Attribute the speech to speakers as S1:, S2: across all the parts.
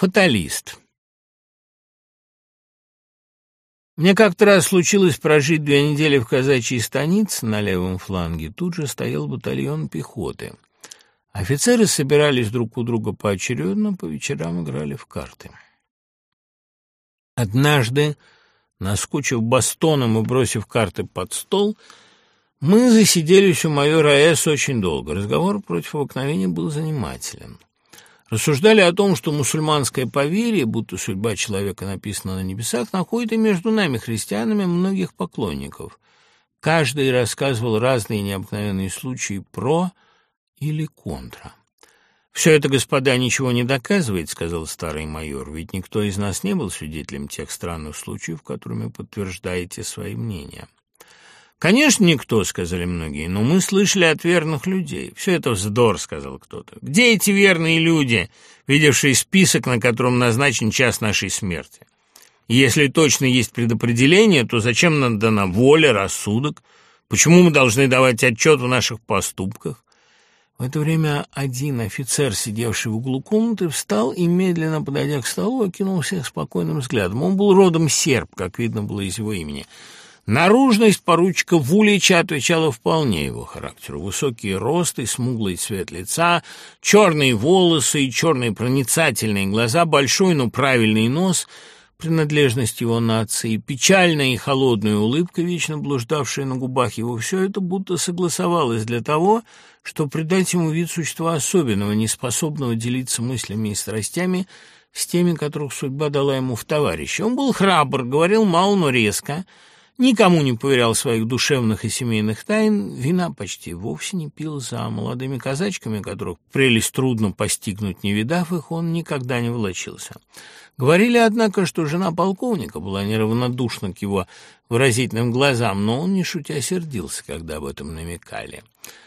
S1: Фаталист. Мне как-то раз случилось прожить 2 недели в казачьей станице на левом фланге. Тут же стоял батальон пехоты. Офицеры собирались друг у друга поочередно, по вечерам играли в карты. Однажды, наскучив бастоном и бросив карты под стол, мы засиделись у майора С. очень долго. Разговор против обыкновения был занимателен. Рассуждали о том, что мусульманское поверье, будто судьба человека написана на небесах, находит и между нами, христианами, многих поклонников. Каждый рассказывал разные необыкновенные случаи про или контра. «Все это, господа, ничего не доказывает», — сказал старый майор, «ведь никто из нас не был свидетелем тех странных случаев, которыми подтверждаете свои мнения». «Конечно, никто», — сказали многие, — «но мы слышали от верных людей». «Все это вздор», — сказал кто-то. «Где эти верные люди, видевшие список, на котором назначен час нашей смерти? Если точно есть предопределение, то зачем нам дана воля, рассудок? Почему мы должны давать отчет в наших поступках?» В это время один офицер, сидевший в углу комнаты, встал и, медленно подойдя к столу, окинул всех спокойным взглядом. Он был родом серб, как видно было из его имени. Наружность поручика Вулича отвечала вполне его характеру. Высокий рост и смуглый цвет лица, черные волосы и черные проницательные глаза, большой, но правильный нос, принадлежность его нации, печальная и холодная улыбка, вечно блуждавшая на губах его, все это будто согласовалось для того, чтобы придать ему вид существа особенного, неспособного делиться мыслями и страстями с теми, которых судьба дала ему в товарищи. Он был храбр, говорил мало, но резко, никому не поверял своих душевных и семейных тайн, вина почти вовсе не пил. За молодыми казачками, которых прелесть трудно постигнуть, не видав их, он никогда не волочился. Говорили, однако, что жена полковника была неравнодушна к его выразительным глазам, но он, не шутя, сердился, когда об этом намекали.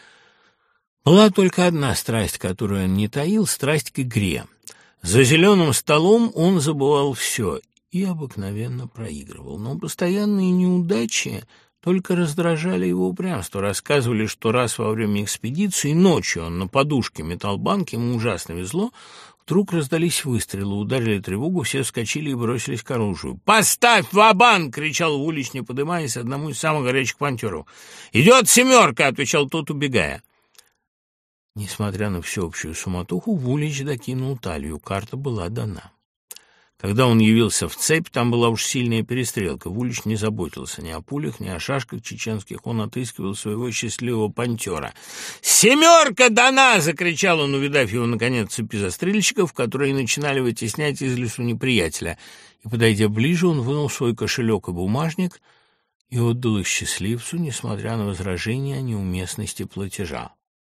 S1: Была только одна страсть, которую он не таил — страсть к игре. За зеленым столом он забывал все и обыкновенно проигрывал. Но постоянные неудачи только раздражали его упрямство. Рассказывали, что раз во время экспедиции ночью он на подушке метал банки, ему ужасно везло. Вдруг раздались выстрелы, ударили тревогу, все вскочили и бросились к оружию. «Поставь ва-банк!» — кричал Вулич, не подымаясь, одному из самых горячих пантеров. «Идет семерка!» — отвечал тот, убегая. Несмотря на всеобщую суматоху, Вулич докинул талию, карта была дана. Когда он явился в цепь, там была уж сильная перестрелка. Вулич не заботился ни о пулях, ни о шашках чеченских. Он отыскивал своего счастливого пантера. «Семерка дана!» — закричал он, увидав его, наконец, цепи застрельщиков, которые начинали вытеснять из лесу неприятеля. И, подойдя ближе, он вынул свой кошелек и бумажник и отдал их счастливцу, несмотря на возражения о неуместности платежа.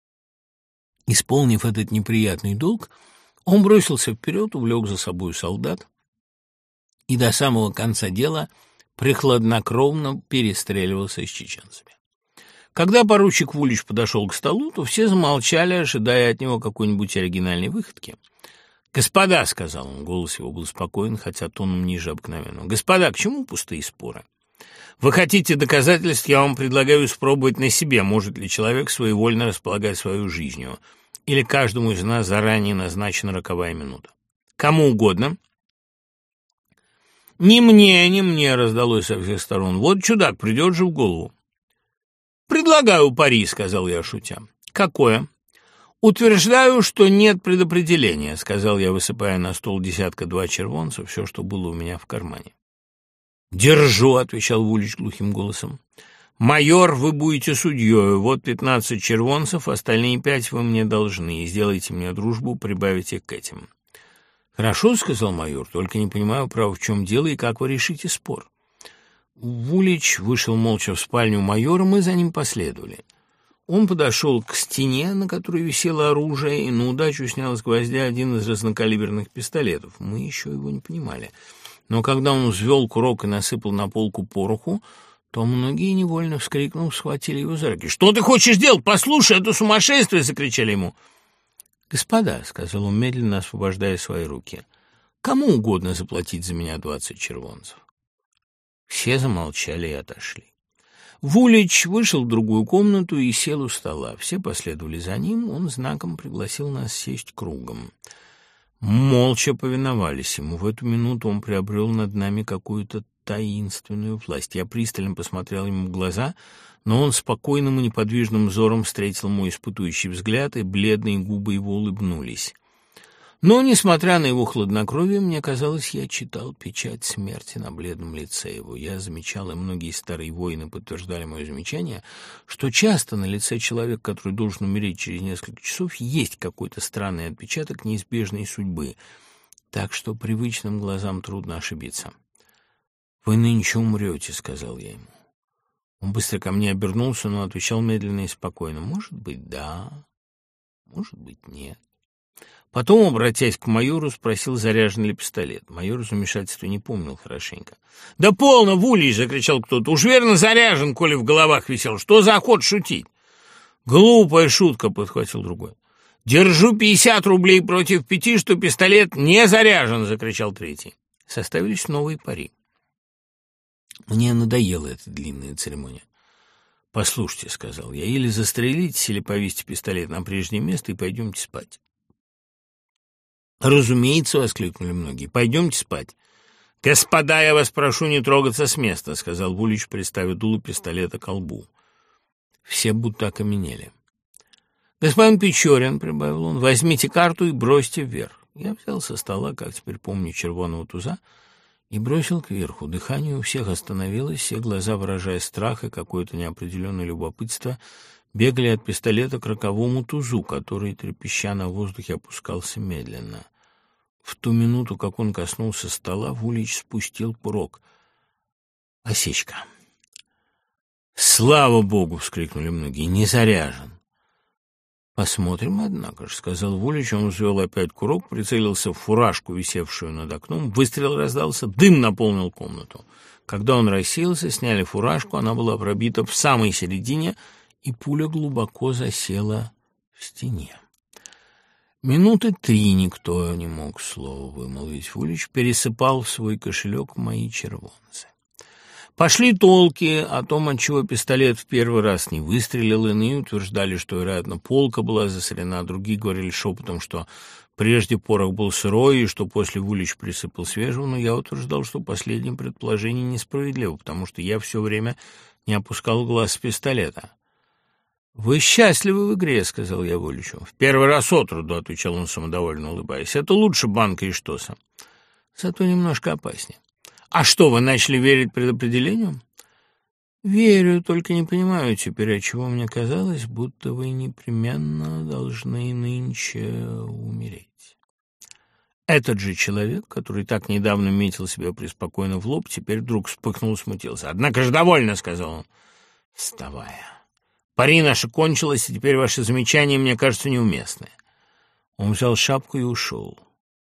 S1: Исполнив этот неприятный долг, он бросился вперед, увлек за собой солдат и до самого конца дела прехладнокровно перестреливался с чеченцами. Когда поручик Вулич подошел к столу, то все замолчали, ожидая от него какой-нибудь оригинальной выходки. «Господа», — сказал он, голос его был спокоен, хотя тоном ниже обыкновенного, «господа, к чему пустые споры? Вы хотите доказательств, я вам предлагаю испробовать на себе, может ли человек своевольно располагать свою жизнью, или каждому из нас заранее назначена роковая минута. Кому угодно». «Не мне, не мне», — раздалось со всех сторон. «Вот чудак, придет же в голову». «Предлагаю пари», — сказал я, шутя. «Какое?» «Утверждаю, что нет предопределения», — сказал я, высыпая на стол 10-2 червонцев, все, что было у меня в кармане. «Держу», — отвечал Вулич глухим голосом. «Майор, вы будете судьей. Вот 15 червонцев, остальные 5 вы мне должны. И сделайте мне дружбу, прибавите к этим». «Хорошо», — сказал майор, — «только не понимаю, право, в чем дело и как вы решите спор». Вулич вышел молча в спальню майора, мы за ним последовали. Он подошел к стене, на которой висело оружие, и на удачу снял с гвоздя один из разнокалиберных пистолетов. Мы еще его не понимали. Но когда он взвел курок и насыпал на полку пороху, то многие, невольно вскрикнув, схватили его за руки. «Что ты хочешь делать? Послушай, это сумасшествие!» — закричали ему. «Господа», — сказал он, медленно освобождая свои руки, — «кому угодно заплатить за меня 20 червонцев». Все замолчали и отошли. Вулич вышел в другую комнату и сел у стола. Все последовали за ним, он знаком пригласил нас сесть кругом. молча повиновались ему. В эту минуту он приобрел над нами какую-то таинственную власть. Я пристально посмотрел ему в глаза, но он спокойным и неподвижным взором встретил мой испытующий взгляд, и бледные губы его улыбнулись. Но, несмотря на его хладнокровие, мне казалось, я читал печать смерти на бледном лице его. Я замечал, и многие старые воины подтверждали мое замечание, что часто на лице человека, который должен умереть через несколько часов, есть какой-то странный отпечаток неизбежной судьбы, так что привычным глазам трудно ошибиться. «Вы нынче умрете», — сказал я ему. Он быстро ко мне обернулся, но отвечал медленно и спокойно. «Может быть, да, может быть, нет». Потом, обратясь к майору, спросил, заряжен ли пистолет. Майор в замешательстве не помнил хорошенько. «Да полно, Вулич!» — закричал кто-то. «Уж верно заряжен, коли в головах висел. Что за охота шутить?» «Глупая шутка!» — подхватил другой. «Держу 50 рублей против 5, что пистолет не заряжен!» — закричал третий. Составились новые пари. Мне надоела эта длинная церемония. «Послушайте», — сказал я, — «или застрелитесь, или повесьте пистолет на прежнее место и пойдемте спать». «Разумеется», — воскликнули многие, — «пойдемте спать». «Господа, я вас прошу не трогаться с места», — сказал Вулич, приставив дуло пистолета к колбу. Все будто окаменели. «Господин Печорин», — прибавил он, — «возьмите карту и бросьте вверх». Я взял со стола, как теперь помню, червоного туза и бросил кверху. Дыхание у всех остановилось, все глаза, выражая страх и какое-то неопределенное любопытство, бегали от пистолета к роковому тузу, который, трепеща на воздухе, опускался медленно. В ту минуту, как он коснулся стола, Вулич спустил курок. Осечка. «Слава Богу!» — вскрикнули многие. «Не заряжен!» «Посмотрим, однако же», — сказал Вулич. Он взвел опять курок, прицелился в фуражку, висевшую над окном. Выстрел раздался, дым наполнил комнату. Когда он рассеялся, сняли фуражку, она была пробита в самой середине, и пуля глубоко засела в стене. Минуты 3 никто не мог слова вымолвить. Вулич пересыпал в свой кошелек мои червонцы. Пошли толки о том, отчего пистолет в первый раз не выстрелил. Иные утверждали, что, вероятно, полка была засорена. Другие говорили шепотом, что прежде порох был сырой и что после Вулич присыпал свежего. Но я утверждал, что последнее предположение несправедливо, потому что я все время не опускал глаз с пистолета. «Вы счастливы в игре», — сказал я Вуличу. «В первый раз отроду», — отвечал он, самодовольно улыбаясь. «Это лучше банка и штоса. Зато немножко опаснее». «А что, вы начали верить предопределению?» «Верю, только не понимаю теперь, отчего мне казалось, будто вы непременно должны нынче умереть». Этот же человек, который так недавно метил себя преспокойно в лоб, теперь вдруг вспыхнул и смутился. «Однако же довольно», — сказал он, вставая. «Пари наша кончилась, и теперь ваши замечания, мне кажется, неуместны». Он взял шапку и ушел.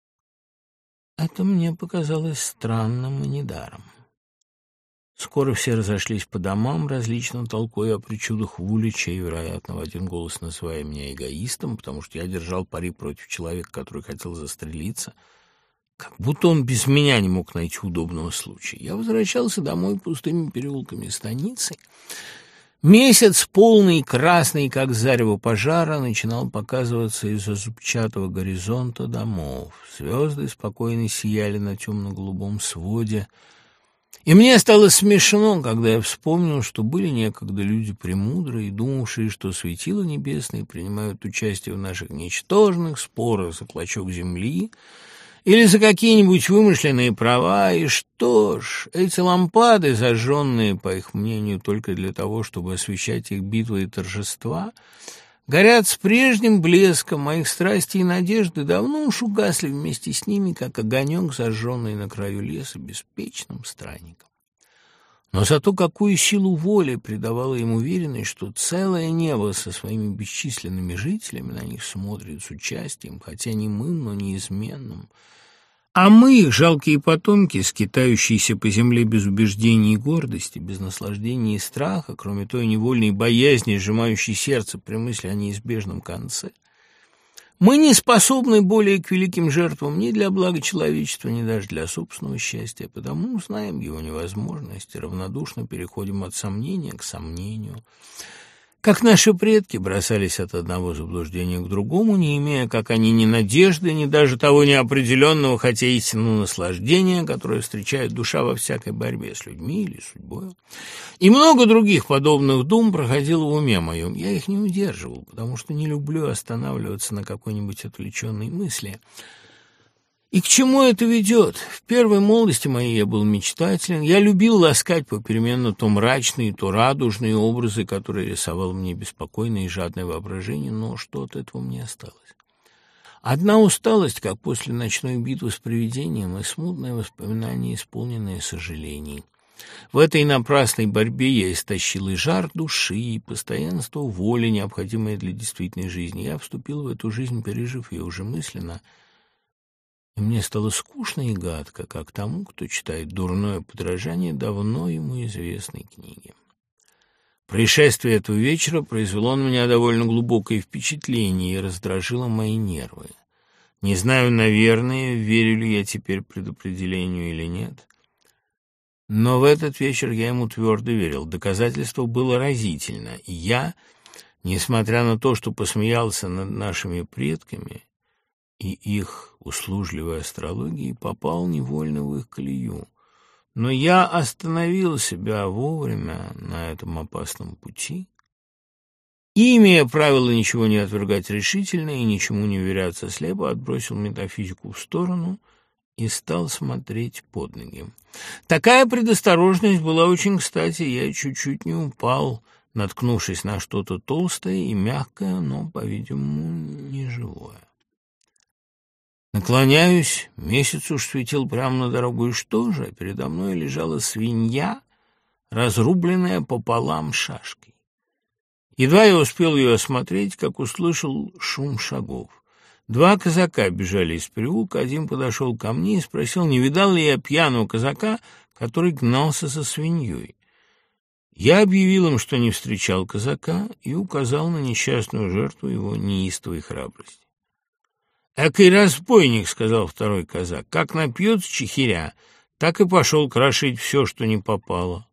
S1: Это мне показалось странным и недаром. Скоро все разошлись по домам, различно толкуя о причудах Вулича и, вероятно, в один голос называя меня эгоистом, потому что я держал пари против человека, который хотел застрелиться, как будто он без меня не мог найти удобного случая. Я возвращался домой пустыми переулками станицы. Месяц, полный, красный, как зарево пожара, начинал показываться из-за зубчатого горизонта домов. Звезды спокойно сияли на темно-голубом своде. И мне стало смешно, когда я вспомнил, что были некогда люди премудрые, думавшие, что светила небесные принимают участие в наших ничтожных спорах за клочок земли или за какие-нибудь вымышленные права, и что ж, эти лампады, зажженные, по их мнению, только для того, чтобы освещать их битвы и торжества, горят с прежним блеском, а их страсти и надежды давно уж угасли вместе с ними, как огонек, зажженный на краю леса беспечным странником. Но зато какую силу воли придавала им уверенность, что целое небо со своими бесчисленными жителями на них смотрит с участием, хотя немым, но неизменным. А мы, их жалкие потомки, скитающиеся по земле без убеждений и гордости, без наслаждения и страха, кроме той невольной боязни, сжимающей сердце при мысли о неизбежном конце, мы не способны более к великим жертвам ни для блага человечества, ни даже для собственного счастья, потому знаем его невозможность и равнодушно переходим от сомнения к сомнению. Как наши предки бросались от одного заблуждения к другому, не имея, как они, ни надежды, ни даже того неопределенного, хотя истинного наслаждения, которое встречает душа во всякой борьбе с людьми или судьбой. И много других подобных дум проходило в уме моем. Я их не удерживал, потому что не люблю останавливаться на какой-нибудь отвлеченной мысли. И к чему это ведет? В первой молодости моей я был мечтателен. Я любил ласкать попеременно то мрачные, то радужные образы, которые рисовало мне беспокойное и жадное воображение, но что от этого мне осталось? Одна усталость, как после ночной битвы с привидением, и смутное воспоминание, исполненное сожалений. В этой напрасной борьбе я истощил и жар души, и постоянство воли, необходимое для действительной жизни. Я вступил в эту жизнь, пережив ее уже мысленно, и мне стало скучно и гадко, как тому, кто читает дурное подражание давно ему известной книги. Происшествие этого вечера произвело на меня довольно глубокое впечатление и раздражило мои нервы. Не знаю, наверное, верю ли я теперь предопределению или нет, но в этот вечер я ему твердо верил. Доказательство было разительно, и я, несмотря на то, что посмеялся над нашими предками и их услужливой астрологией, попал невольно в их колею. Но я остановил себя вовремя на этом опасном пути и, имея правило ничего не отвергать решительно и ничему не уверяться слепо, отбросил метафизику в сторону и стал смотреть под ноги. Такая предосторожность была очень кстати, я чуть-чуть не упал, наткнувшись на что-то толстое и мягкое, но, по-видимому, неживое. Наклоняюсь, месяц уж светил прямо на дорогу, и что же? Передо мной лежала свинья, разрубленная пополам шашкой. Едва я успел ее осмотреть, как услышал шум шагов. Два казака бежали из переулка, один подошел ко мне и спросил, не видал ли я пьяного казака, который гнался за свиньей. Я объявил им, что не встречал казака, и указал на несчастную жертву его неистовой храбрости. «Экой разбойник», — сказал второй казак, — «как напьется чехиря, так и пошел крошить все, что не попало».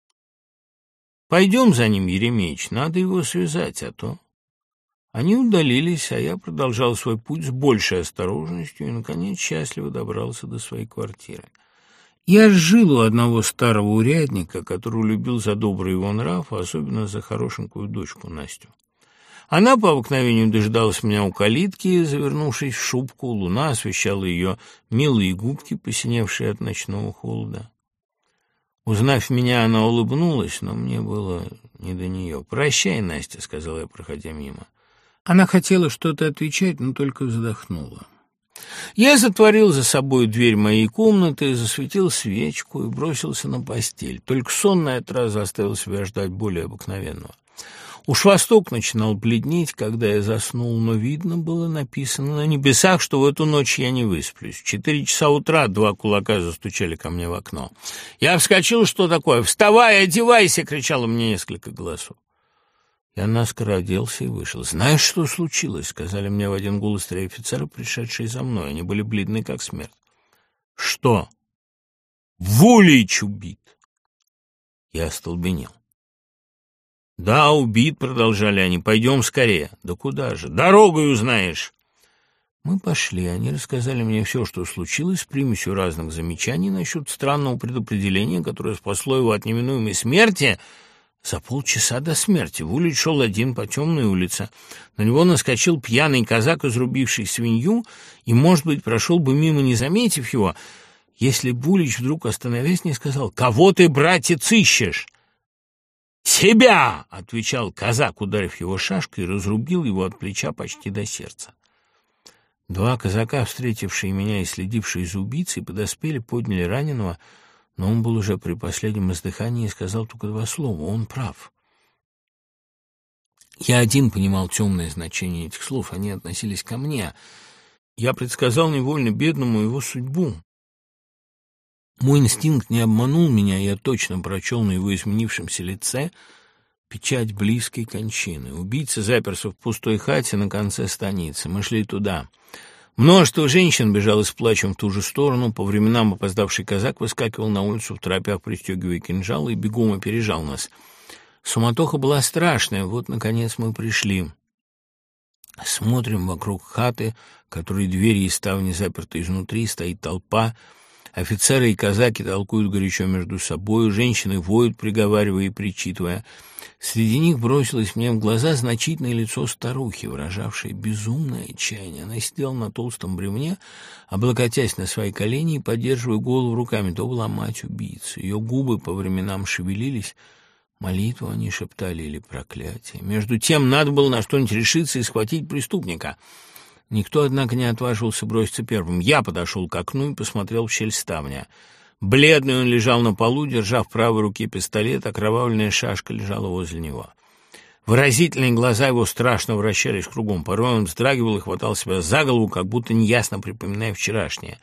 S1: «Пойдем за ним, Еремеич, надо его связать, а то...» Они удалились, а я продолжал свой путь с большей осторожностью и, наконец, счастливо добрался до своей квартиры. Я жил у одного старого урядника, который любил за добрый его нрав, а особенно за хорошенькую дочку Настю. Она по обыкновению дожидалась меня у калитки, завернувшись в шубку. Луна освещала ее милые губки, посиневшие от ночного холода. Узнав меня, она улыбнулась, но мне было не до нее. «Прощай, Настя», — сказала я, проходя мимо. Она хотела что-то отвечать, но только вздохнула. Я затворил за собой дверь моей комнаты, засветил свечку и бросился на постель. Только сон на этот раз заставил себя ждать более обыкновенного. Уж восток начинал бледнеть, когда я заснул, но видно было написано на небесах, что в эту ночь я не высплюсь. В 4 часа утра 2 кулака застучали ко мне в окно. Я вскочил, что такое? «Вставай, одевайся!» — кричало мне несколько голосов. Я наскоро оделся и вышел. «Знаешь, что случилось?» — сказали мне в один голос 3 офицера, пришедшие за мной. Они были бледны, как смерть. «Что?» «Вулич убит!» Я остолбенел. «Да, убит», — продолжали они, — «пойдем скорее». «Да куда же? Дорогой узнаешь». Мы пошли, они рассказали мне все, что случилось, с примесью разных замечаний насчет странного предопределения, которое спасло его от неминуемой смерти. За полчаса до смерти Вулич шел один по темной улице. На него наскочил пьяный казак, изрубивший свинью, и, может быть, прошел бы мимо, не заметив его, если б Вулич вдруг, остановясь, не сказал: «Кого ты, братец, ищешь?» «Себя!» — отвечал казак, ударив его шашкой, и разрубил его от плеча почти до сердца. 2 казака, встретившие меня и следившие за убийцей, подоспели, подняли раненого, но он был уже при последнем издыхании и сказал только 2 слова: «Он прав». Я один понимал темное значение этих слов, они относились ко мне. Я предсказал невольно бедному его судьбу. Мой инстинкт не обманул меня, я точно прочел на его изменившемся лице печать близкой кончины. Убийца заперся в пустой хате на конце станицы. Мы шли туда. Множество женщин бежало с плачем в ту же сторону. По временам опоздавший казак выскакивал на улицу в торопях, пристегивая кинжалы, и бегом опережал нас. Суматоха была страшная. Вот, наконец, мы пришли. Смотрим вокруг хаты, которой двери и ставни заперты изнутри, стоит толпа. Офицеры и казаки толкуют горячо между собою, женщины воют, приговаривая и причитывая. Среди них бросилось мне в глаза значительное лицо старухи, выражавшее безумное отчаяние. Она сидела на толстом бревне, облокотясь на свои колени и поддерживая голову руками. То была мать-убийца. Ее губы по временам шевелились. Молитву они шептали или проклятие. Между тем надо было на что-нибудь решиться и схватить преступника. Никто, однако, не отваживался броситься первым. Я подошел к окну и посмотрел в щель ставня. Бледный он лежал на полу, держа в правой руке пистолет, окровавленная шашка лежала возле него. Выразительные глаза его страшно вращались кругом. Порой он вздрагивал и хватал себя за голову, как будто неясно припоминая вчерашнее.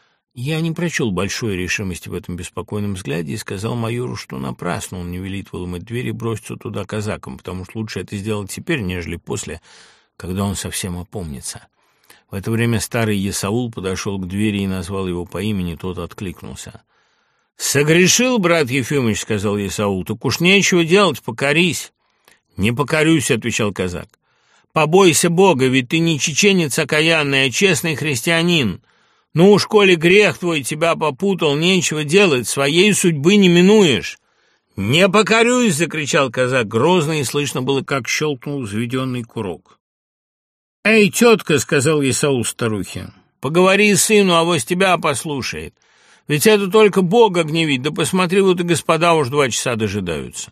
S1: Я не прочел большой решимости в этом беспокойном взгляде и сказал майору, что напрасно он не велит выломать дверь и броситься туда казакам, потому что лучше это сделать теперь, нежели после, когда он совсем опомнится. В это время старый Есаул подошел к двери и назвал его по имени, тот откликнулся. «Согрешил, брат Ефимыч, — сказал Есаул, — так уж нечего делать, покорись». «Не покорюсь, — отвечал казак. Побойся Бога, ведь ты не чеченец окаянный, а честный христианин. Ну уж, коли грех твой тебя попутал, нечего делать, своей судьбы не минуешь». «Не покорюсь! — закричал казак грозно, и слышно было, как щелкнул взведенный курок. «Эй, тетка! — сказал Есаул старухе, — поговори сыну, авось тебя послушает. Ведь это только Бога гневить, да посмотри, вот и господа уж 2 часа дожидаются».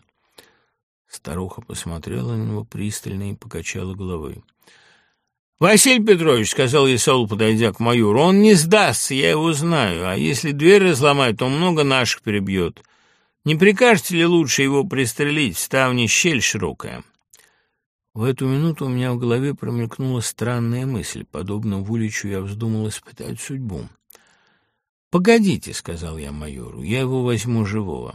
S1: Старуха посмотрела на него пристально и покачала головой. «Василий Петрович, — сказал Есаул, подойдя к майору, — он не сдастся, я его знаю, а если дверь разломать, то много наших перебьет. Не прикажете ли лучше его пристрелить, в ставне щель широкая?» В эту минуту у меня в голове промелькнула странная мысль. Подобно Вуличу я вздумал испытать судьбу. «Погодите, — сказал я майору, — я его возьму живого».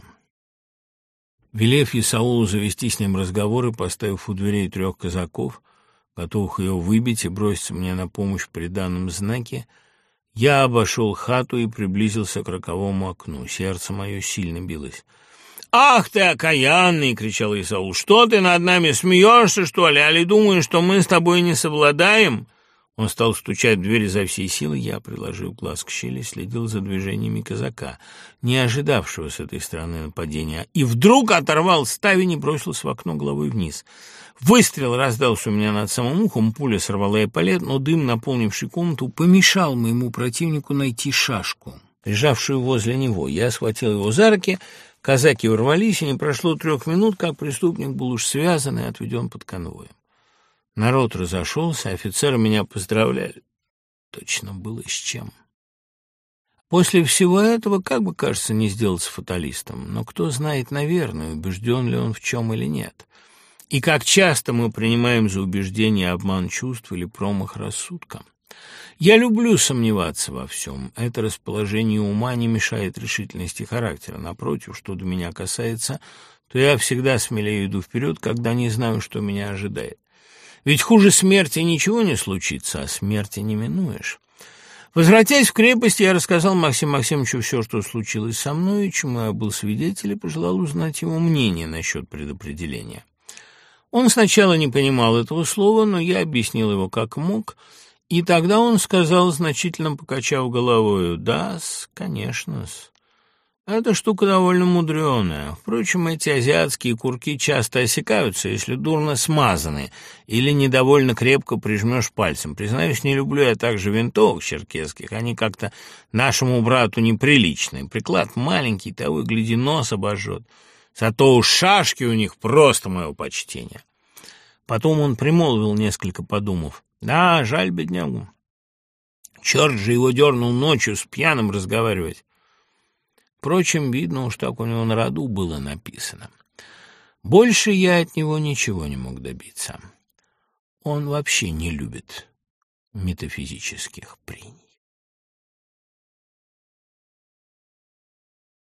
S1: Велев Есаулу завести с ним разговор и поставив у дверей 3 казаков, готовых ее выбить и броситься мне на помощь при данном знаке, я обошел хату и приблизился к роковому окну. Сердце мое сильно билось. «Ах ты, окаянный! — кричал Есаул. — Что ты над нами смеешься, что ли? Али думаешь, что мы с тобой не совладаем?» Он стал стучать в дверь изо всей силы. Я, приложив глаз к щели, следил за движениями казака, не ожидавшего с этой стороны нападения, и вдруг оторвал ставень и бросился в окно головой вниз. Выстрел раздался у меня над самым ухом, пуля сорвала эполет, но дым, наполнивший комнату, помешал моему противнику найти шашку, лежавшую возле него. Я схватил его за руки, казаки ворвались, и не прошло 3 минут, как преступник был уж связан и отведен под конвоем. Народ разошелся, офицеры меня поздравляли. Точно было с чем. После всего этого, как бы, кажется, не сделаться фаталистом, но кто знает, наверное, убежден ли он в чем или нет. И как часто мы принимаем за убеждение обман чувств или промах рассудка. Я люблю сомневаться во всем. Это расположение ума не мешает решительности характера. Напротив, что до меня касается, то я всегда смелее иду вперед, когда не знаю, что меня ожидает. Ведь хуже смерти ничего не случится, а смерти не минуешь. Возвратясь в крепость, я рассказал Максиму Максимовичу все, что случилось со мной, и чему я был свидетелем, и пожелал узнать его мнение насчет предопределения. Он сначала не понимал этого слова, но я объяснил его как мог, и тогда он сказал, значительно покачав головою: «Да-с, конечно-с. Эта штука довольно мудреная. Впрочем, эти азиатские курки часто осекаются, если дурно смазаны или недовольно крепко прижмешь пальцем. Признаюсь, не люблю я также винтовок черкесских, они как-то нашему брату неприличны. Приклад маленький, того и гляди, нос обожжет. Зато уж шашки у них просто мое почтение». Потом он примолвил, несколько подумав: «Да, жаль беднягу. Черт же его дернул ночью с пьяным разговаривать». Впрочем, видно уж, так у него на роду было написано. Больше я от него ничего не мог добиться. Он вообще не любит метафизических прений.